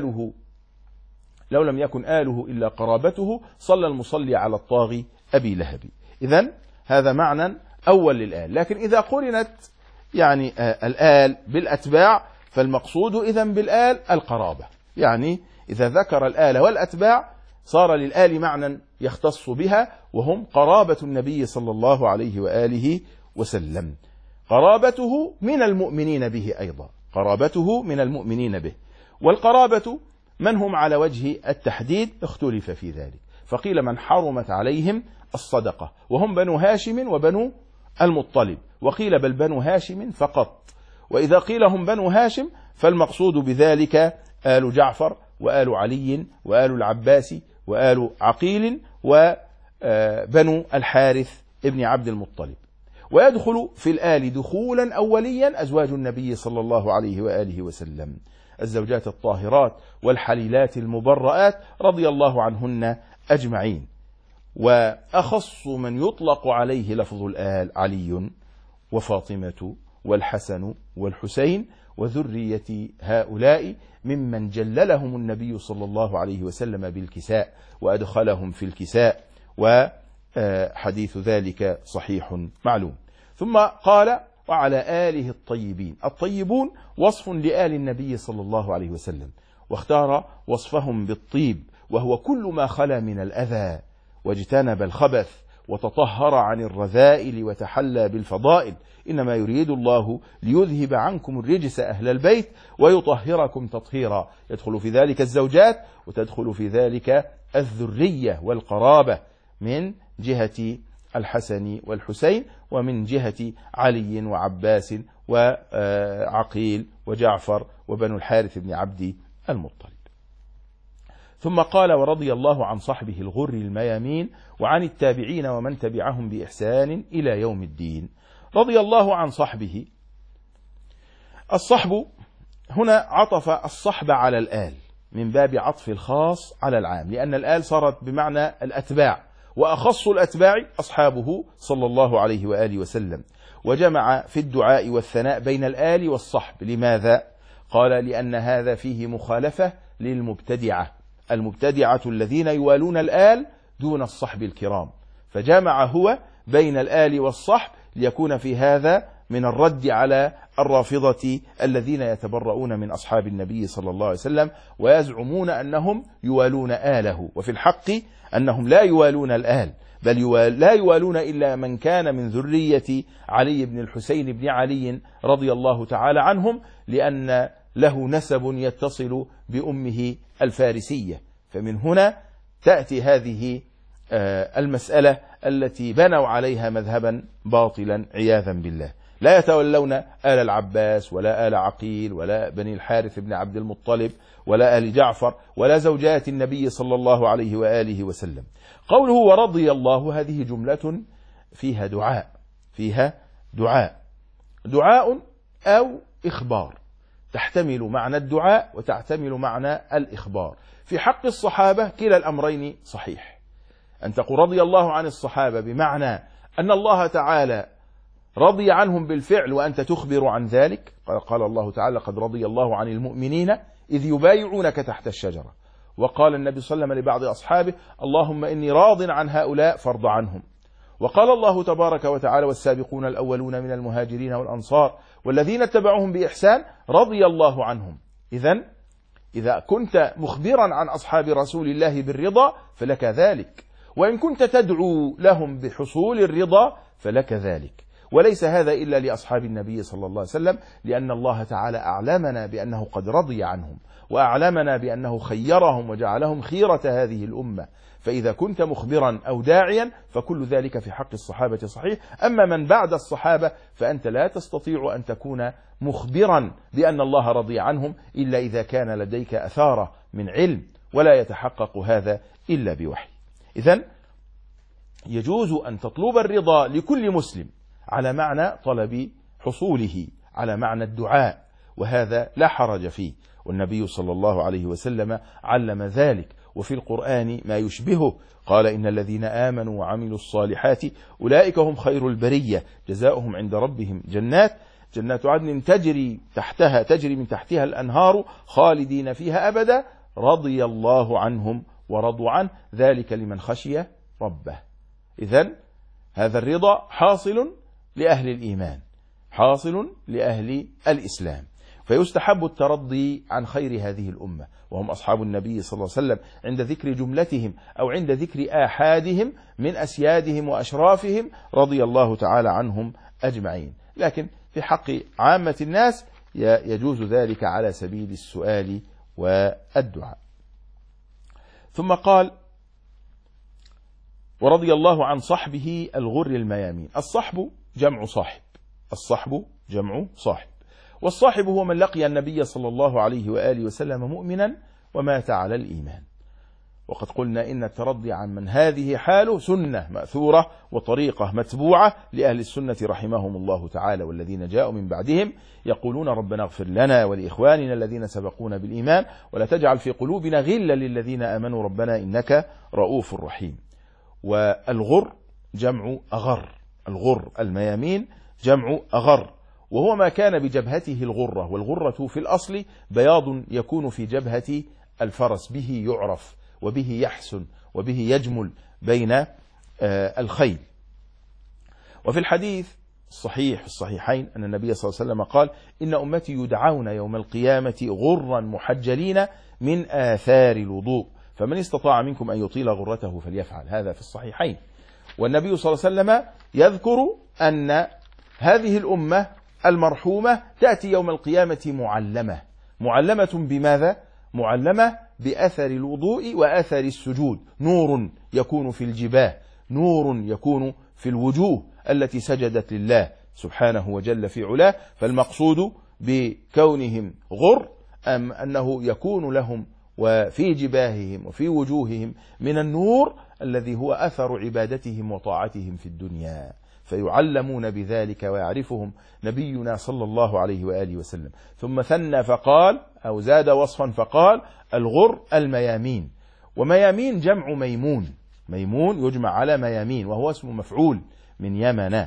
يكن آله إلا قرابته صلى المصلي على الطاغي أبي لهب. إذن هذا معنى أول للآل، لكن إذا قرنت يعني الآل بالأتباع فالمقصود إذن بالآل القرابة، يعني إذا ذكر الآل والأتباع صار للآل معنى يختص بها وهم قرابة النبي صلى الله عليه وآله وسلم، قرابته من المؤمنين به أيضا، قرابته من المؤمنين به. والقرابة من هم على وجه التحديد اختلف في ذلك، فقيل من حرمت عليهم الصدقة وهم بنو هاشم وبنو المطلب، وقيل بل بنو هاشم فقط. وإذا قيل هم بنو هاشم فالمقصود بذلك آل جعفر وآل علي وآل العباس وآل عقيل وبنو الحارث ابن عبد المطلب. ويدخل في الآل دخولا أوليا أزواج النبي صلى الله عليه وآله وسلم، الزوجات الطاهرات والحليلات المبرآت رضي الله عنهن أجمعين. وأخص من يطلق عليه لفظ الآل علي وفاطمة والحسن والحسين وذرية هؤلاء ممن جللهم النبي صلى الله عليه وسلم بالكساء وأدخلهم في الكساء، وحديث ذلك صحيح معلوم. ثم قال وعلى آله الطيبين. الطيبون وصف لآل النبي صلى الله عليه وسلم، واختار وصفهم بالطيب، وهو كل ما خلا من الأذى، واجتنب الخبث وتطهر عن الرذائل وتحلى بالفضائل. إنما يريد الله ليذهب عنكم الرجس أهل البيت ويطهركم تطهيرا. يدخل في ذلك الزوجات، وتدخل في ذلك الذرية والقرابة من جهة الحسن والحسين، ومن جهة علي وعباس وعقيل وجعفر وبنو الحارث بن عبد المطلب. ثم قال: ورضي الله عن صحبه الغر الميامين وعن التابعين ومن تبعهم بإحسان إلى يوم الدين. رضي الله عن صحبه. الصحب هنا عطف الصحب على الآل من باب عطف الخاص على العام، لأن الآل صارت بمعنى الأتباع، وأخص الأتباع أصحابه صلى الله عليه وآله وسلم. وجمع في الدعاء والثناء بين الآل والصحب. لماذا؟ قال: لأن هذا فيه مخالفة للمبتدعة، المبتدعة الذين يوالون الآل دون الصحب الكرام، فجمع هو بين الآل والصحب ليكون في هذا من الرد على الرافضة الذين يتبرؤون من أصحاب النبي صلى الله عليه وسلم ويزعمون أنهم يوالون آله، وفي الحق أنهم لا يوالون الآل، بل لا يوالون إلا من كان من ذرية علي بن الحسين بن علي رضي الله تعالى عنهم، لأن له نسب يتصل بأمه الفارسية. فمن هنا تأتي هذه المسألة التي بنوا عليها مذهبا باطلا عياذا بالله. لا يتولون آل العباس ولا آل عقيل ولا بني الحارث بن عبد المطلب ولا آل جعفر ولا زوجات النبي صلى الله عليه وآله وسلم. قوله ورضي الله هذه جملة فيها دعاء، فيها دعاء أو إخبار، تحتمل معنى الدعاء وتحتمل معنى الإخبار. في حق الصحابة كلا الأمرين صحيح. أن تقول رضي الله عن الصحابة بمعنى أن الله تعالى رضي عنهم بالفعل وأنت تخبر عن ذلك. قال الله تعالى: قد رضي الله عن المؤمنين إذ يبايعونك تحت الشجرة. وقال النبي صلى الله عليه وسلم لبعض أصحابه: اللهم إني راض عن هؤلاء فارض عنهم. وقال الله تبارك وتعالى: والسابقون الأولون من المهاجرين والأنصار والذين اتبعوهم بإحسان رضي الله عنهم. إذا كنت مخبرا عن أصحاب رسول الله بالرضا فلك ذلك، وإن كنت تدعو لهم بحصول الرضا فلك ذلك. وليس هذا إلا لأصحاب النبي صلى الله عليه وسلم، لأن الله تعالى أعلمنا بأنه قد رضي عنهم، وأعلمنا بأنه خيرهم وجعلهم خيرة هذه الأمة. فإذا كنت مخبرا أو داعيا فكل ذلك في حق الصحابة صحيح. أما من بعد الصحابة فأنت لا تستطيع أن تكون مخبرا بأن الله رضي عنهم إلا إذا كان لديك أثارة من علم، ولا يتحقق هذا إلا بوحي. إذن يجوز أن تطلب الرضا لكل مسلم على معنى طلب حصوله، على معنى الدعاء، وهذا لا حرج فيه، والنبي صلى الله عليه وسلم علم ذلك، وفي القرآن ما يشبهه. قال: إن الذين آمنوا وعملوا الصالحات أولئك هم خير البرية جزاؤهم عند ربهم جنات عدن تجري من تحتها الأنهار خالدين فيها أبدا رضي الله عنهم ورضوا عنه ذلك لمن خشي ربه. إذن هذا الرضا حاصل لأهل الإيمان، حاصل لأهل الإسلام، فيستحب الترضي عن خير هذه الأمة، وهم أصحاب النبي صلى الله عليه وسلم، عند ذكر جملتهم أو عند ذكر آحادهم من أسيادهم وأشرافهم رضي الله تعالى عنهم أجمعين. لكن في حق عامة الناس يجوز ذلك على سبيل السؤال والدعاء. ثم قال: ورضي الله عن صحبه الغر الميامين. الصحب جمع صاحب، الصحب جمع صاحب، والصاحب هو من لقي النبي صلى الله عليه وآله وسلم مؤمنا ومات على الإيمان. وقد قلنا إن الترضي عن من هذه حاله سنة مأثورة وطريقة متبوعة لأهل السنة رحمهم الله تعالى، والذين جاءوا من بعدهم يقولون ربنا اغفر لنا ولإخواننا الذين سبقونا بالإيمان ولا تجعل في قلوبنا غلا للذين آمنوا ربنا إنك رؤوف رحيم. والغر جمع أغر، الغر الميامين جمع أغر، وهو ما كان بجبهته الغرة، والغرة في الأصل بياض يكون في جبهة الفرس، به يعرف وبه يحسن وبه يجمل بين الخيل. وفي الحديث صحيح في الصحيحين أن النبي صلى الله عليه وسلم قال: إن أمتي يدعون يوم القيامة غرا محجلين من آثار الوضوء، فمن استطاع منكم أن يطيل غرته فليفعل. هذا في الصحيحين. والنبي صلى الله عليه وسلم يذكر أن هذه الأمة المرحومة تأتي يوم القيامة معلمة بماذا؟ معلمة بأثر الوضوء وأثر السجود، نور يكون في الجباه، نور يكون في الوجوه التي سجدت لله سبحانه وجل في علاه. فالمقصود بكونهم غر أنه يكون لهم وفي جباههم وفي وجوههم من النور الذي هو أثر عبادتهم وطاعتهم في الدنيا، فيعلمون بذلك ويعرفهم نبينا صلى الله عليه وآله وسلم. ثم ثنى فقال، أو زاد وصفا فقال: الغر الميامين. وميامين جمع ميمون، ميمون يجمع على ميامين، وهو اسم مفعول من يمن،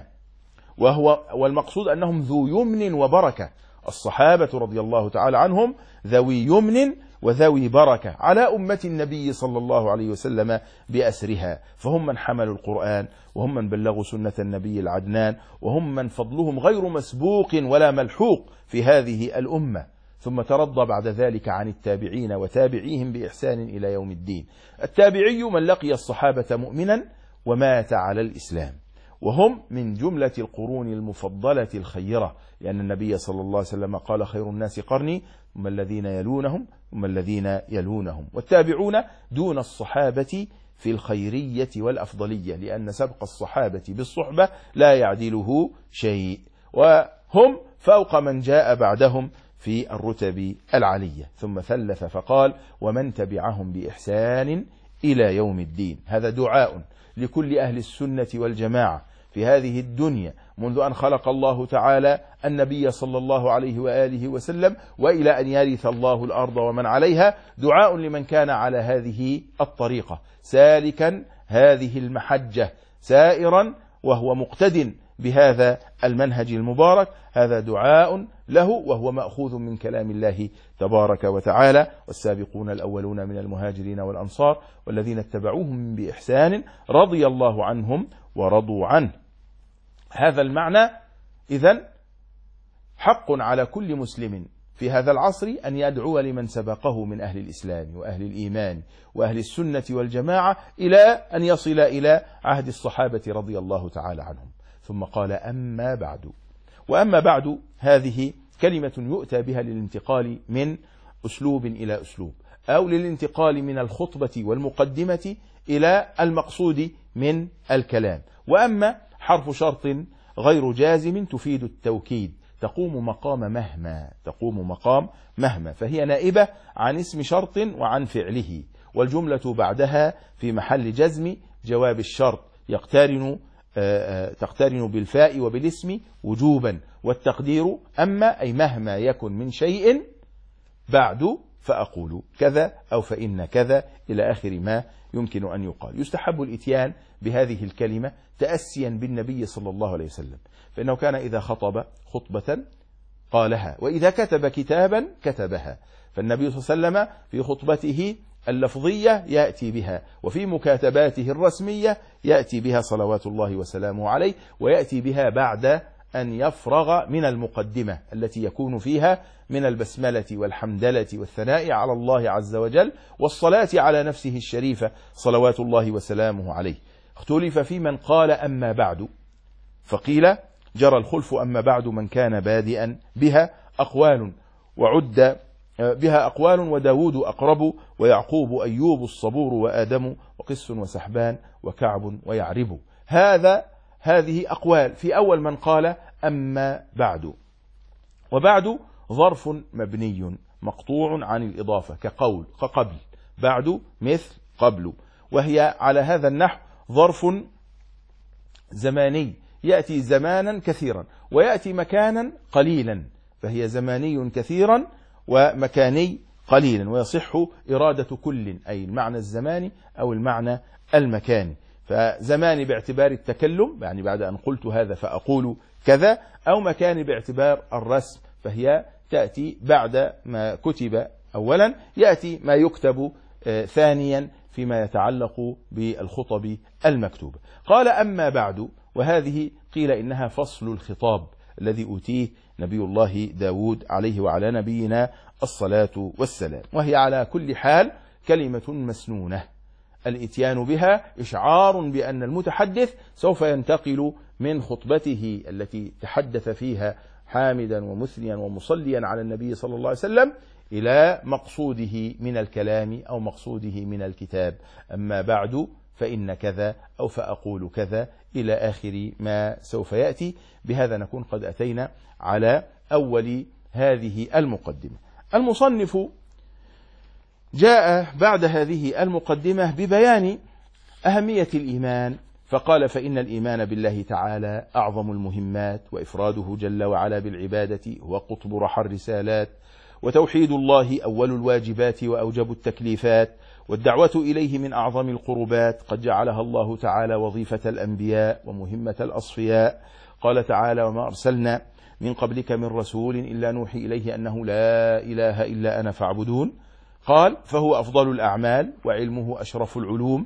والمقصود أنهم ذو يمن وبركة. الصحابة رضي الله تعالى عنهم ذوي يمن وذوي بركة على أمة النبي صلى الله عليه وسلم بأسرها، فهم من حملوا القرآن، وهم من بلغوا سنة النبي العدنان، وهم من فضلهم غير مسبوق ولا ملحوق في هذه الأمة. ثم ترضى بعد ذلك عن التابعين وتابعيهم بإحسان إلى يوم الدين. التابعي من لقي الصحابة مؤمنا ومات على الإسلام، وهم من جملة القرون المفضلة الخيرة، لأن النبي صلى الله عليه وسلم قال: خير الناس قرني ثم الذين يلونهم ثم الذين يلونهم. والتابعون دون الصحابة في الخيرية والأفضلية، لأن سبق الصحابة بالصحبة لا يعدله شيء، وهم فوق من جاء بعدهم في الرتب العلية. ثم ثلث فقال: ومن تبعهم بإحسان إلى يوم الدين. هذا دعاء لكل أهل السنة والجماعة في هذه الدنيا منذ أن خلق الله تعالى النبي صلى الله عليه وآله وسلم وإلى أن يرث الله الأرض ومن عليها، دعاء لمن كان على هذه الطريقة سالكا هذه المحجة سائرا وهو مقتد بهذا المنهج المبارك. هذا دعاء له، وهو مأخوذ من كلام الله تبارك وتعالى: والسابقون الأولون من المهاجرين والأنصار والذين اتبعوهم بإحسان رضي الله عنهم ورضوا عنه. هذا المعنى إذن حق على كل مسلم في هذا العصر أن يدعو لمن سبقه من أهل الإسلام وأهل الإيمان وأهل السنة والجماعة إلى أن يصل إلى عهد الصحابة رضي الله تعالى عنهم. ثم قال: أما بعد. وأما بعد هذه كلمة يؤتى بها للانتقال من أسلوب إلى أسلوب، أو للانتقال من الخطبة والمقدمة إلى المقصود من الكلام. وأما حرف شرط غير جازم تفيد التوكيد، تقوم مقام مهما، فهي نائبة عن اسم شرط وعن فعله، والجملة بعدها في محل جزم جواب الشرط تقترن بالفاء وبالاسم وجوبا، والتقدير أما، أي مهما يكن من شيء بعد فأقول كذا أو فإن كذا إلى آخر ما يمكن أن يقال. يستحب الإتيان بهذه الكلمة تأسيا بالنبي صلى الله عليه وسلم، فإنه كان إذا خطب خطبة قالها، وإذا كتب كتابا كتبها. فالنبي صلى الله عليه وسلم في خطبته اللفظية يأتي بها، وفي مكاتباته الرسمية يأتي بها صلوات الله وسلامه عليه، ويأتي بها بعد أن يفرغ من المقدمة التي يكون فيها من البسملة والحمدلة والثناء على الله عز وجل والصلاة على نفسه الشريفة صلوات الله وسلامه عليه. اختلف في من قال أما بعد، فقيل جرى الخلف أما بعد من كان بادئا بها أقوال، وعد بها أقوال، وداود أقرب، ويعقوب أيوب الصبور، وآدم وقس وسحبان وكعب ويعرب. هذه أقوال في أول من قال أما بعد. وبعد ظرف مبني مقطوع عن الإضافة كقبل، بعد مثل قبل، وهي على هذا النحو ظرف زماني يأتي زمانا كثيرا ويأتي مكانا قليلا، فهي زماني كثيرا ومكاني قليلا، ويصح إرادة كل، أي المعنى الزماني أو المعنى المكاني. فزماني باعتبار التكلم، يعني بعد أن قلت هذا فأقول كذا، أو مكاني باعتبار الرسم، فهي تأتي بعد ما كتب أولا، يأتي ما يكتب ثانيا فيما يتعلق بالخطب المكتوبة. قال: أما بعد، وهذه قيل إنها فصل الخطاب الذي أوتيه نبي الله داود عليه وعلى نبينا الصلاة والسلام، وهي على كل حال كلمة مسنونة الإتيان بها إشعار بأن المتحدث سوف ينتقل من خطبته التي تحدث فيها حامدا ومثنيا ومصليا على النبي صلى الله عليه وسلم إلى مقصوده من الكلام أو مقصوده من الكتاب. أما بعد فإن كذا أو فأقول كذا إلى آخر ما سوف يأتي. بهذا نكون قد أتينا على أول هذه المقدمة. المصنف جاء بعد هذه المقدمة ببيان أهمية الإيمان، فقال: فإن الإيمان بالله تعالى أعظم المهمات، وإفراده جل وعلا بالعبادة هو قطب رحى الرسالات، وتوحيد الله أول الواجبات وأوجب التكليفات، والدعوة إليه من أعظم القربات، قد جعلها الله تعالى وظيفة الأنبياء ومهمة الأصفياء. قال تعالى: وما أرسلنا من قبلك من رسول إلا نوحي إليه أنه لا إله إلا أنا فاعبدون. قال: فهو أفضل الأعمال وعلمه أشرف العلوم.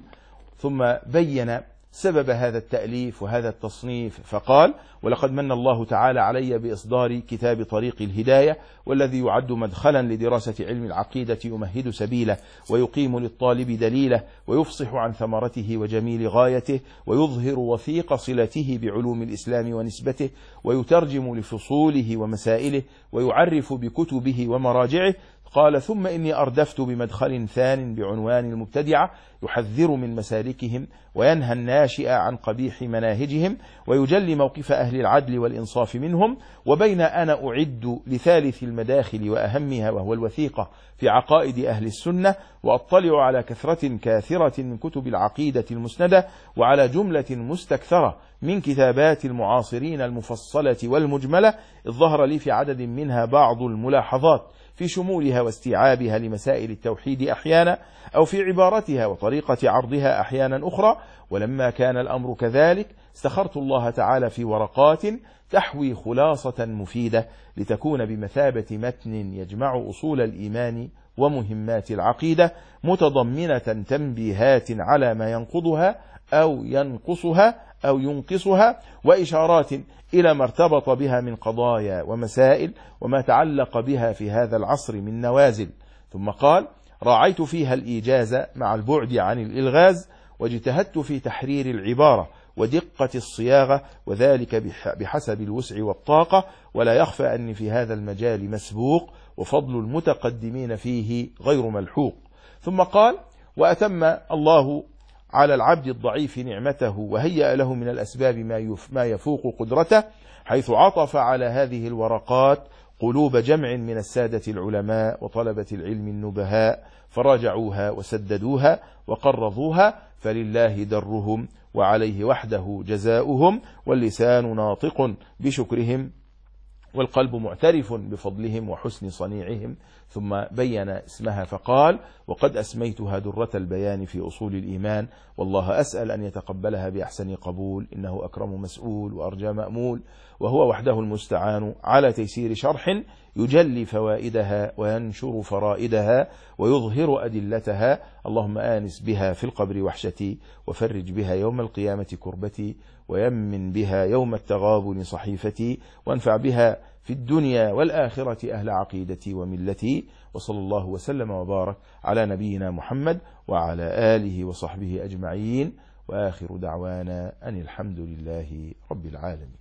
ثم بين سبب هذا التأليف وهذا التصنيف فقال: ولقد من الله تعالى علي بإصدار كتاب طريق الهداية، والذي يعد مدخلا لدراسة علم العقيدة، يمهد سبيله ويقيم للطالب دليله، ويفصح عن ثمرته وجميل غايته، ويظهر وثيق صلته بعلوم الإسلام ونسبته، ويترجم لفصوله ومسائله، ويعرف بكتبه ومراجعه. قال: ثم إني أردفت بمدخل ثان بعنوان المبتدعة، يحذر من مسالكهم وينهى الناشئ عن قبيح مناهجهم، ويجلي موقف أهل العدل والإنصاف منهم. وبين أنا أعد لثالث المداخل وأهمها، وهو الوثيقة في عقائد أهل السنة، وأطلع على كثرة كاثرة من كتب العقيدة المسندة، وعلى جملة مستكثرة من كتابات المعاصرين المفصلة والمجملة، إذ ظهر لي في عدد منها بعض الملاحظات في شمولها واستيعابها لمسائل التوحيد أحيانا، أو في عبارتها وطريقة عرضها أحيانا أخرى. ولما كان الأمر كذلك استخرت الله تعالى في ورقات تحوي خلاصة مفيدة، لتكون بمثابة متن يجمع أصول الإيمان ومهمات العقيدة، متضمنة تنبيهات على ما ينقضها أو ينقصها أو ينقصها، وإشارات إلى ما ارتبط بها من قضايا ومسائل، وما تعلق بها في هذا العصر من نوازل. ثم قال: راعيت فيها الإيجاز مع البعد عن الإلغاز، واجتهدت في تحرير العبارة ودقة الصياغة، وذلك بحسب الوسع والطاقة، ولا يخفى أني في هذا المجال مسبوق، وفضل المتقدمين فيه غير ملحوق. ثم قال: وأتم الله على العبد الضعيف نعمته، وهيأ له من الأسباب ما يفوق قدرته، حيث عطف على هذه الورقات قلوب جمع من السادة العلماء وطلبة العلم النبهاء، فراجعوها وسددوها وقرضوها، فلله درهم وعليه وحده جزاؤهم، واللسان ناطق بشكرهم، والقلب معترف بفضلهم وحسن صنيعهم. ثم بين اسمها فقال: وقد أسميتها درة البيان في أصول الإيمان، والله أسأل أن يتقبلها بأحسن قبول، إنه أكرم مسؤول وأرجى مأمول، وهو وحده المستعان على تيسير شرح يجلي فوائدها وينشر فرائدها ويظهر أدلتها. اللهم آنس بها في القبر وحشتي، وفرج بها يوم القيامة كربتي، ويمن بها يوم التغابن صحيفتي، وانفع بها في الدنيا والآخرة أهل عقيدتي وملتي. وصلى الله وسلم وبارك على نبينا محمد وعلى آله وصحبه أجمعين، وآخر دعوانا أن الحمد لله رب العالمين.